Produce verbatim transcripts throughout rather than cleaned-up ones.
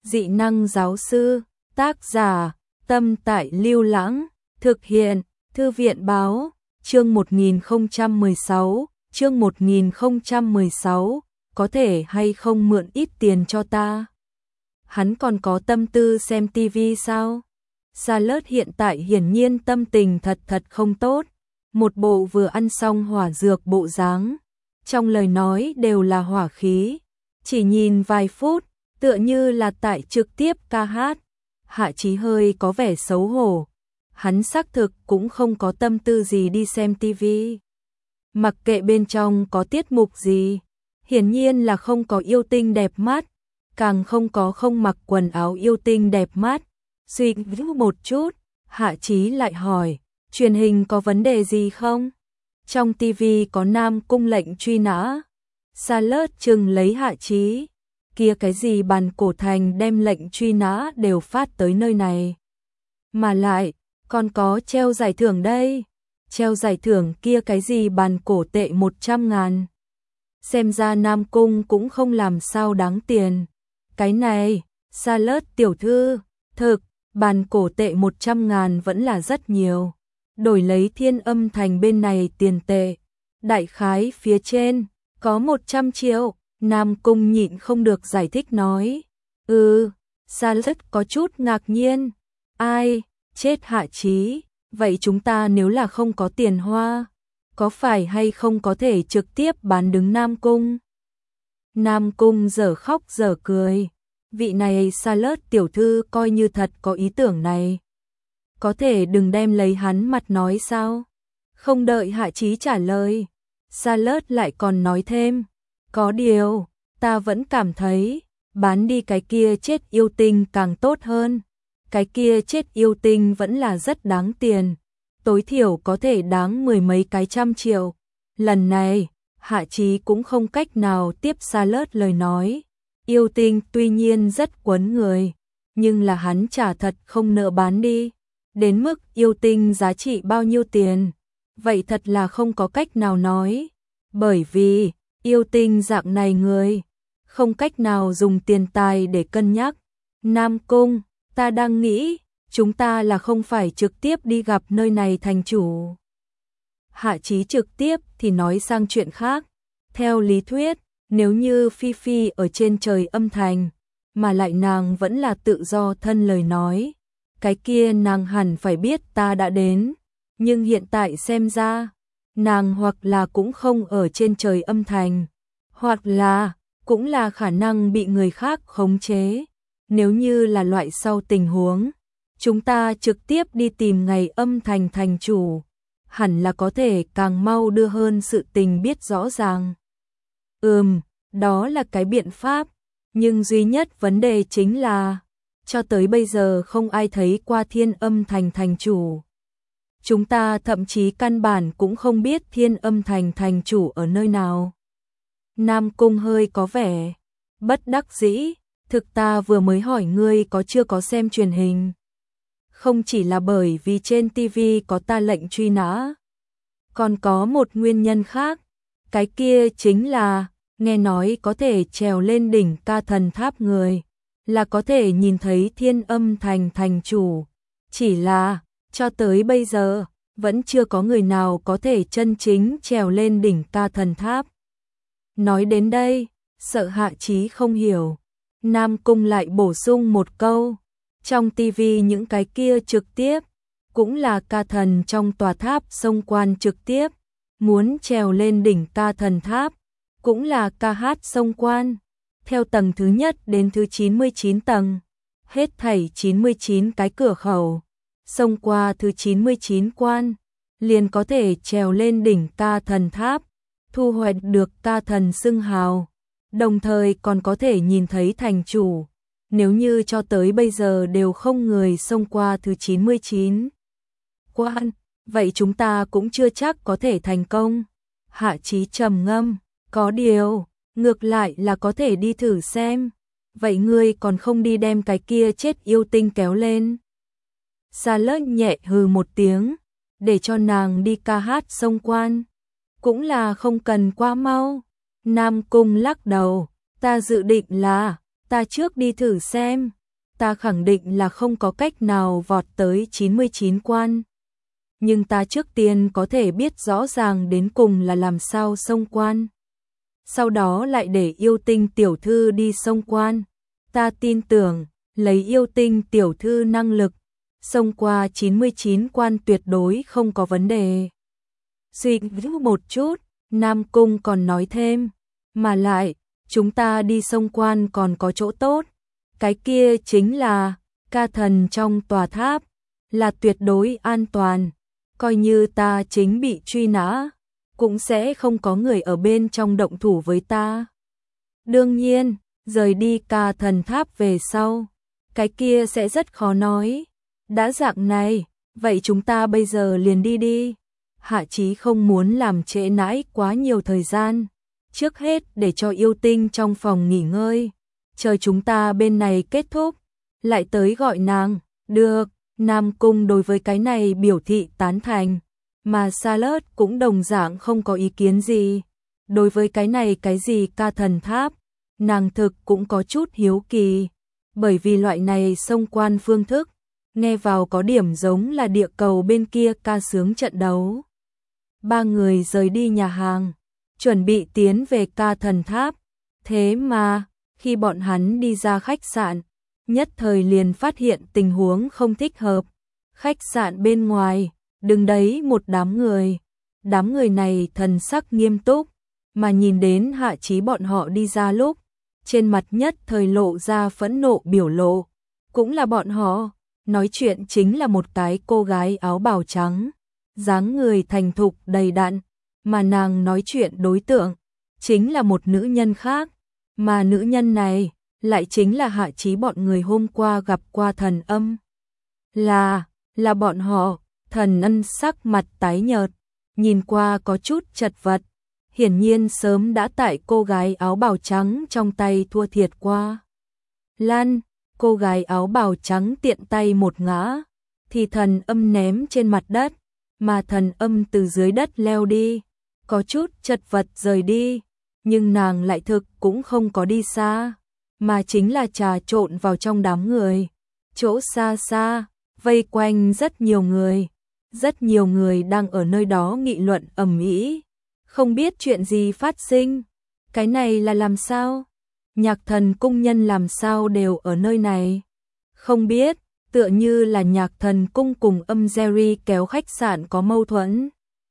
Dị năng giáo sư, tác giả, Tâm Tại Lưu Lãng, thực hiện, Thư viện báo, chương một nghìn không trăm mười sáu, chương một nghìn không trăm mười sáu, có thể hay không mượn ít tiền cho ta? Hắn còn có tâm tư xem tivi sao? Charlotte hiện tại hiển nhiên tâm tình thật thật không tốt, một bộ vừa ăn xong hỏa dược bộ dáng, trong lời nói đều là hỏa khí, chỉ nhìn vài phút, tựa như là tại trực tiếp ca hát. Hạ Chí hơi có vẻ xấu hổ, hắn xác thực cũng không có tâm tư gì đi xem tivi. Mặc kệ bên trong có tiết mục gì, hiển nhiên là không có yêu tinh đẹp mắt, càng không có không mặc quần áo yêu tinh đẹp mắt. Suy nghĩ một chút, Hạ Chí lại hỏi, truyền hình có vấn đề gì không? Trong tivi có Nam Cung lệnh truy nã. Charlotte chừng lấy Hạ Chí, kia cái gì bàn cổ thành đem lệnh truy nã đều phát tới nơi này. Mà lại, còn có treo giải thưởng đây. Treo giải thưởng kia cái gì bàn cổ tệ một trăm ngàn. Xem ra Nam Cung cũng không làm sao đáng tiền. Cái này, Charlotte tiểu thư, thực, bàn cổ tệ một trăm ngàn vẫn là rất nhiều. Đổi lấy Thiên Âm Thành bên này tiền tệ. Đại khái phía trên, có một trăm triệu. Nam Cung nhịn không được giải thích nói. Ừ, Charlotte có chút ngạc nhiên. Ai, chết Hạ Chí, vậy chúng ta nếu là không có tiền hoa, có phải hay không có thể trực tiếp bán đứng Nam Cung? Nam Cung dở khóc dở cười. Vị này Charlotte tiểu thư coi như thật có ý tưởng này. Có thể đừng đem lấy hắn mặt nói sao? Không đợi Hạ Chí trả lời, Charlotte lại còn nói thêm. Có điều, ta vẫn cảm thấy, bán đi cái kia chết yêu tinh càng tốt hơn. Cái kia chết yêu tinh vẫn là rất đáng tiền, tối thiểu có thể đáng mười mấy cái trăm triệu. Lần này, Hạ Chí cũng không cách nào tiếp Charlotte lời nói. Yêu tinh tuy nhiên rất quấn người, nhưng là hắn chả thật không nỡ bán đi. Đến mức yêu tinh giá trị bao nhiêu tiền, vậy thật là không có cách nào nói. Bởi vì, yêu tinh dạng này người, không cách nào dùng tiền tài để cân nhắc. Nam Cung, ta đang nghĩ, chúng ta là không phải trực tiếp đi gặp nơi này thành chủ. Hạ Chí trực tiếp thì nói sang chuyện khác. Theo lý thuyết, nếu như Phi Phi ở trên trời âm thành, mà lại nàng vẫn là tự do thân lời nói, cái kia nàng hẳn phải biết ta đã đến. Nhưng hiện tại xem ra, nàng hoặc là cũng không ở trên trời âm thành, hoặc là cũng là khả năng bị người khác khống chế. Nếu như là loại sau tình huống, chúng ta trực tiếp đi tìm ngày âm thành thành chủ, hẳn là có thể càng mau đưa hơn sự tình biết rõ ràng. Ừm, đó là cái biện pháp, nhưng duy nhất vấn đề chính là, cho tới bây giờ không ai thấy qua Thiên Âm Thành thành chủ. Chúng ta thậm chí căn bản cũng không biết Thiên Âm Thành thành chủ ở nơi nào. Nam Cung hơi có vẻ bất đắc dĩ, thực ta vừa mới hỏi ngươi có chưa có xem truyền hình. Không chỉ là bởi vì trên tivi có ta lệnh truy nã, còn có một nguyên nhân khác, cái kia chính là, nghe nói có thể trèo lên đỉnh ca thần tháp người, là có thể nhìn thấy Thiên Âm Thành thành chủ. Chỉ là, cho tới bây giờ, vẫn chưa có người nào có thể chân chính trèo lên đỉnh ca thần tháp. Nói đến đây, sợ Hạ Chí không hiểu, Nam Cung lại bổ sung một câu, trong tivi những cái kia trực tiếp, cũng là ca thần trong tòa tháp xông quan trực tiếp, muốn trèo lên đỉnh ca thần tháp, cũng là ca hát xông quan, theo tầng thứ nhất đến thứ chín mươi chín tầng, hết thảy chín mươi chín cái cửa khẩu, xông qua thứ chín mươi chín quan, liền có thể trèo lên đỉnh ca thần tháp, thu hoạch được ca thần xưng hào, đồng thời còn có thể nhìn thấy thành chủ. Nếu như cho tới bây giờ đều không người xông qua thứ chín mươi chín quan, vậy chúng ta cũng chưa chắc có thể thành công. Hạ Chí trầm ngâm, có điều, ngược lại là có thể đi thử xem. Vậy ngươi còn không đi đem cái kia chết yêu tinh kéo lên? Charlotte nhẹ hừ một tiếng, để cho nàng đi ca hát xông quan, cũng là không cần quá mau. Nam Cung lắc đầu, ta dự định là Ta trước đi thử xem, ta khẳng định là không có cách nào vọt tới chín mươi chín quan. Nhưng ta trước tiên có thể biết rõ ràng đến cùng là làm sao xông quan. Sau đó lại để yêu tinh tiểu thư đi xông quan. Ta tin tưởng, lấy yêu tinh tiểu thư năng lực, xông qua chín mươi chín quan tuyệt đối không có vấn đề. Suy nghĩ một chút, Nam Cung còn nói thêm, mà lại, chúng ta đi xông quan còn có chỗ tốt. Cái kia chính là, ca thần trong tòa tháp, là tuyệt đối an toàn. Coi như ta chính bị truy nã, cũng sẽ không có người ở bên trong động thủ với ta. Đương nhiên, rời đi ca thần tháp về sau, cái kia sẽ rất khó nói. Đã dạng này, vậy chúng ta bây giờ liền đi đi. Hạ Chí không muốn làm trễ nãi quá nhiều thời gian. Trước hết để cho yêu tinh trong phòng nghỉ ngơi. Chờ chúng ta bên này kết thúc, lại tới gọi nàng. Được, Nam Cung đối với cái này biểu thị tán thành. Mà Charlotte cũng đồng dạng không có ý kiến gì. Đối với cái này cái gì ca thần tháp, nàng thực cũng có chút hiếu kỳ. Bởi vì loại này xông quan phương thức, nghe vào có điểm giống là địa cầu bên kia ca sướng trận đấu. Ba người rời đi nhà hàng, chuẩn bị tiến về ca thần tháp. Thế mà, khi bọn hắn đi ra khách sạn, nhất thời liền phát hiện tình huống không thích hợp. Khách sạn bên ngoài, đứng đấy một đám người. Đám người này thần sắc nghiêm túc, mà nhìn đến Hạ Chí bọn họ đi ra lúc, trên mặt nhất thời lộ ra phẫn nộ biểu lộ. Cũng là bọn họ, nói chuyện chính là một cái cô gái áo bào trắng, dáng người thành thục đầy đặn, mà nàng nói chuyện đối tượng chính là một nữ nhân khác, mà nữ nhân này lại chính là Hạ Chí bọn người hôm qua gặp qua Thần Âm. Là, là bọn họ. Thần Ân sắc mặt tái nhợt, nhìn qua có chút chật vật, hiển nhiên sớm đã tại cô gái áo bào trắng trong tay thua thiệt qua. Lan, cô gái áo bào trắng tiện tay một ngã, thì Thần Âm ném trên mặt đất, mà Thần Âm từ dưới đất leo đi, có chút chật vật rời đi, nhưng nàng lại thực cũng không có đi xa, mà chính là trà trộn vào trong đám người. Chỗ xa xa, vây quanh rất nhiều người. Rất nhiều người đang ở nơi đó nghị luận ầm ĩ, không biết chuyện gì phát sinh. Cái này là làm sao? Nhạc thần cung nhân làm sao đều ở nơi này? Không biết, tựa như là nhạc thần cung cùng âm Jerry kéo khách sạn có mâu thuẫn.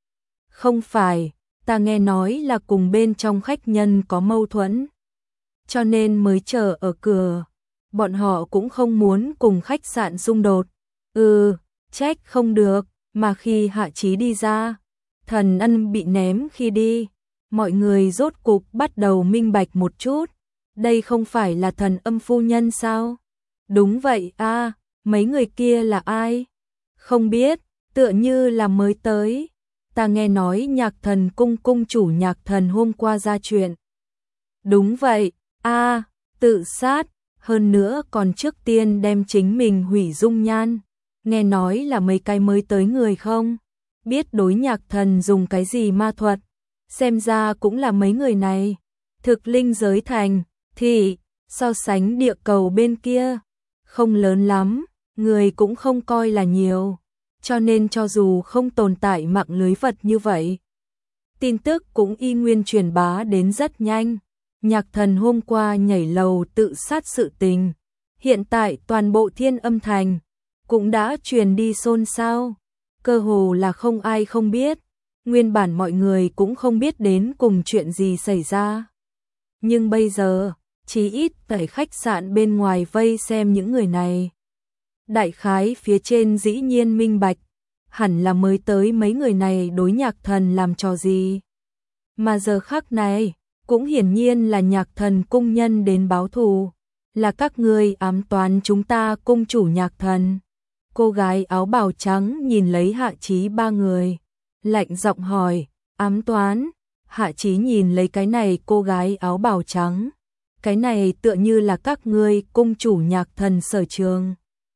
Không phải, ta nghe nói là cùng bên trong khách nhân có mâu thuẫn, cho nên mới chờ ở cửa. Bọn họ cũng không muốn cùng khách sạn xung đột. Ừ, trách không được. Mà khi Hạ Chí đi ra, Thần Ân bị ném khi đi, mọi người rốt cục bắt đầu minh bạch một chút. Đây không phải là Thần Âm phu nhân sao? Đúng vậy a, à, mấy người kia là ai? Không biết, tựa như là mới tới. Ta nghe nói nhạc thần cung cung chủ nhạc thần hôm qua ra chuyện. Đúng vậy, a, à, tự sát, hơn nữa còn trước tiên đem chính mình hủy dung nhan. Nghe nói là mấy cái mới tới người không biết đối nhạc thần dùng cái gì ma thuật, xem ra cũng là mấy người này. Thực linh giới thành thì so sánh địa cầu bên kia không lớn lắm, người cũng không coi là nhiều, cho nên cho dù không tồn tại mạng lưới vật như vậy, tin tức cũng y nguyên truyền bá đến rất nhanh. Nhạc thần hôm qua nhảy lầu tự sát sự tình, hiện tại toàn bộ Thiên Âm thành cũng đã truyền đi xôn xao, cơ hồ là không ai không biết. Nguyên bản mọi người cũng không biết đến cùng chuyện gì xảy ra, nhưng bây giờ, chí ít tại khách sạn bên ngoài vây xem những người này. Đại khái phía trên dĩ nhiên minh bạch, hẳn là mới tới mấy người này đối nhạc thần làm trò gì. Mà giờ khắc này, cũng hiển nhiên là nhạc thần cung nhân đến báo thù, là các ngươi ám toán chúng ta cung chủ nhạc thần. Cô gái áo bào trắng nhìn lấy Hạ Chí ba người, lạnh giọng hỏi, ám toán? Hạ Chí nhìn lấy cái này cô gái áo bào trắng, cái này tựa như là các ngươi cung chủ nhạc thần sở trường.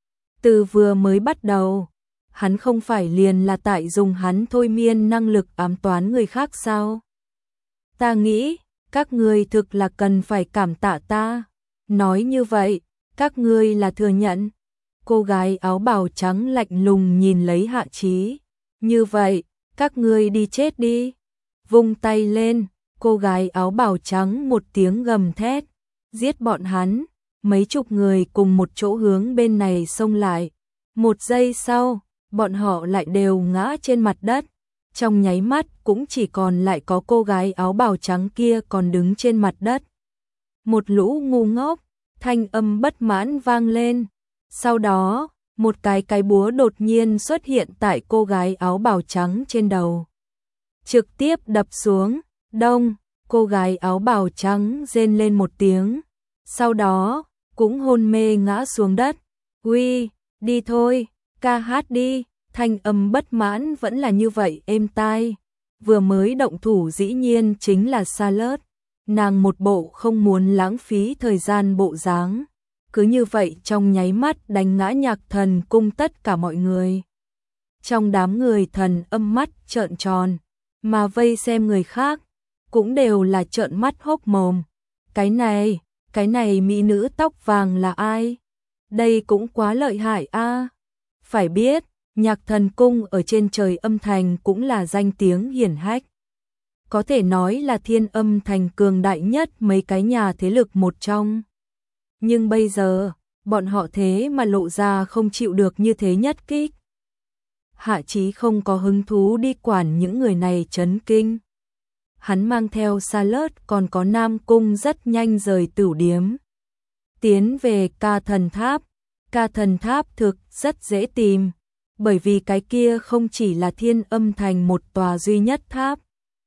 Từ vừa mới bắt đầu, hắn không phải liền là tại dùng hắn thôi miên năng lực ám toán người khác sao? Ta nghĩ, các ngươi thực là cần phải cảm tạ ta. Nói như vậy, các ngươi là thừa nhận. Cô gái áo bào trắng lạnh lùng nhìn lấy Hạ Chí. Như vậy, các ngươi đi chết đi. Vung tay lên, cô gái áo bào trắng một tiếng gầm thét. Giết bọn hắn, mấy chục người cùng một chỗ hướng bên này xông lại. Một giây sau, bọn họ lại đều ngã trên mặt đất. Trong nháy mắt cũng chỉ còn lại có cô gái áo bào trắng kia còn đứng trên mặt đất. Một lũ ngu ngốc, thanh âm bất mãn vang lên. Sau đó, một cái cái búa đột nhiên xuất hiện tại cô gái áo bào trắng trên đầu. Trực tiếp đập xuống, đông, cô gái áo bào trắng rên lên một tiếng. Sau đó, cũng hôn mê ngã xuống đất. Uy, đi thôi, ca hát đi. Thanh âm bất mãn vẫn là như vậy êm tai. Vừa mới động thủ dĩ nhiên chính là Charlotte. Nàng một bộ không muốn lãng phí thời gian bộ dáng. Cứ như vậy trong nháy mắt đánh ngã Nhạc Thần Cung tất cả mọi người. Trong đám người thần âm mắt trợn tròn, mà vây xem người khác, cũng đều là trợn mắt hốc mồm. Cái này, cái này mỹ nữ tóc vàng là ai? Đây cũng quá lợi hại a. Phải biết, Nhạc Thần Cung ở trên trời âm thành cũng là danh tiếng hiển hách. Có thể nói là thiên âm thành cường đại nhất mấy cái nhà thế lực một trong. Nhưng bây giờ, bọn họ thế mà lộ ra không chịu được như thế nhất kích. Hạ Chí không có hứng thú đi quản những người này chấn kinh. Hắn mang theo Charlotte còn có Nam Cung rất nhanh rời tửu điếm. Tiến về Ca Thần Tháp. Ca Thần Tháp thực rất dễ tìm, bởi vì cái kia không chỉ là thiên âm thành một tòa duy nhất tháp,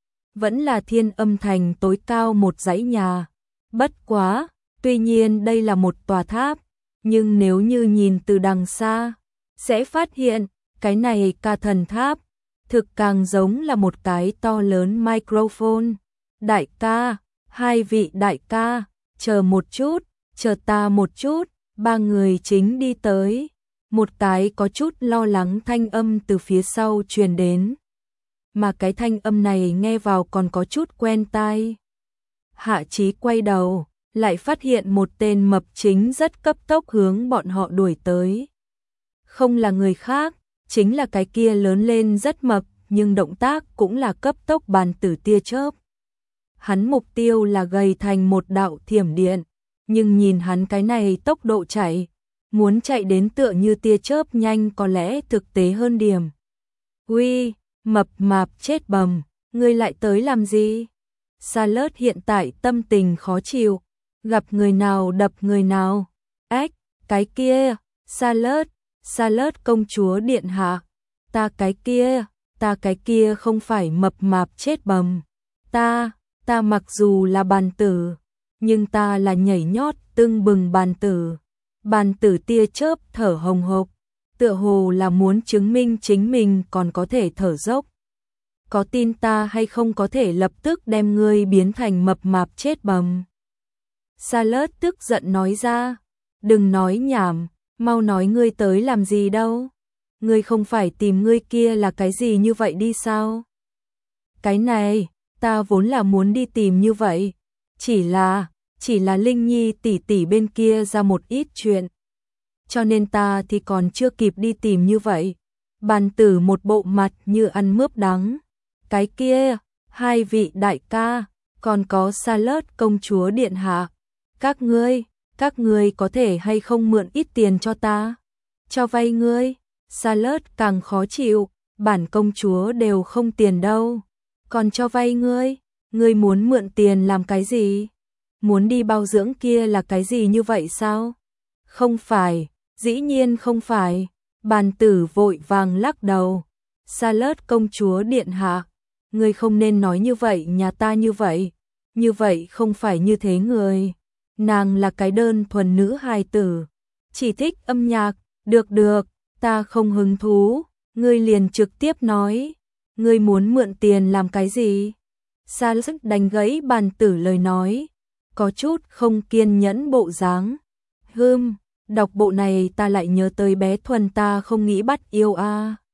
vẫn là thiên âm thành tối cao một dãy nhà. Bất quá, tuy nhiên đây là một tòa tháp, nhưng nếu như nhìn từ đằng xa, sẽ phát hiện cái này Ca Thần Tháp thực càng giống là một cái to lớn microphone. Đại ca, hai vị đại ca, chờ một chút, chờ ta một chút. Ba người chính đi tới. Một cái có chút lo lắng thanh âm từ phía sau truyền đến. Mà cái thanh âm này nghe vào còn có chút quen tai. Hạ Chí quay đầu, lại phát hiện một tên mập chính rất cấp tốc hướng bọn họ đuổi tới. Không là người khác, chính là cái kia lớn lên rất mập, nhưng động tác cũng là cấp tốc bàn tử tia chớp. Hắn mục tiêu là gầy thành một đạo thiểm điện, nhưng nhìn hắn cái này tốc độ chạy, muốn chạy đến tựa như tia chớp nhanh có lẽ thực tế hơn điểm. Uy, mập mạp chết bầm, ngươi lại tới làm gì? Charlotte hiện tại tâm tình khó chịu, gặp người nào đập người nào. Ếch, cái kia, Charlotte, Charlotte công chúa điện hạ, ta cái kia, ta cái kia không phải mập mạp chết bầm. Ta, ta mặc dù là bàn tử, nhưng ta là nhảy nhót tưng bừng bàn tử. Bàn tử tia chớp thở hồng hộc, tựa hồ là muốn chứng minh chính mình còn có thể thở dốc. Có tin ta hay không có thể lập tức đem ngươi biến thành mập mạp chết bầm? Charlotte tức giận nói ra, đừng nói nhảm, mau nói ngươi tới làm gì đâu. Ngươi không phải tìm ngươi kia là cái gì như vậy đi sao? Cái này, ta vốn là muốn đi tìm như vậy, chỉ là, chỉ là Linh Nhi tỷ tỷ bên kia ra một ít chuyện. Cho nên ta thì còn chưa kịp đi tìm như vậy. Bàn tử một bộ mặt như ăn mướp đắng. Cái kia, hai vị đại ca, còn có Charlotte công chúa điện hạ. Các ngươi, các ngươi có thể hay không mượn ít tiền cho ta? Cho vay ngươi. Charlotte càng khó chịu, bản công chúa đều không tiền đâu. Còn cho vay ngươi, ngươi muốn mượn tiền làm cái gì? Muốn đi bao dưỡng kia là cái gì như vậy sao? Không phải, dĩ nhiên không phải. Bàn tử vội vàng lắc đầu. Charlotte công chúa điện hạ, ngươi không nên nói như vậy nhà ta như vậy. Như vậy không phải như thế người. Nàng là cái đơn thuần nữ hài tử, chỉ thích âm nhạc. Được được, ta không hứng thú. Ngươi liền trực tiếp nói, ngươi muốn mượn tiền làm cái gì? Charlotte đánh gãy bàn tử lời nói, có chút không kiên nhẫn bộ dáng. Hừm, đọc bộ này ta lại nhớ tới bé Thuần ta không nghĩ bắt yêu a. À.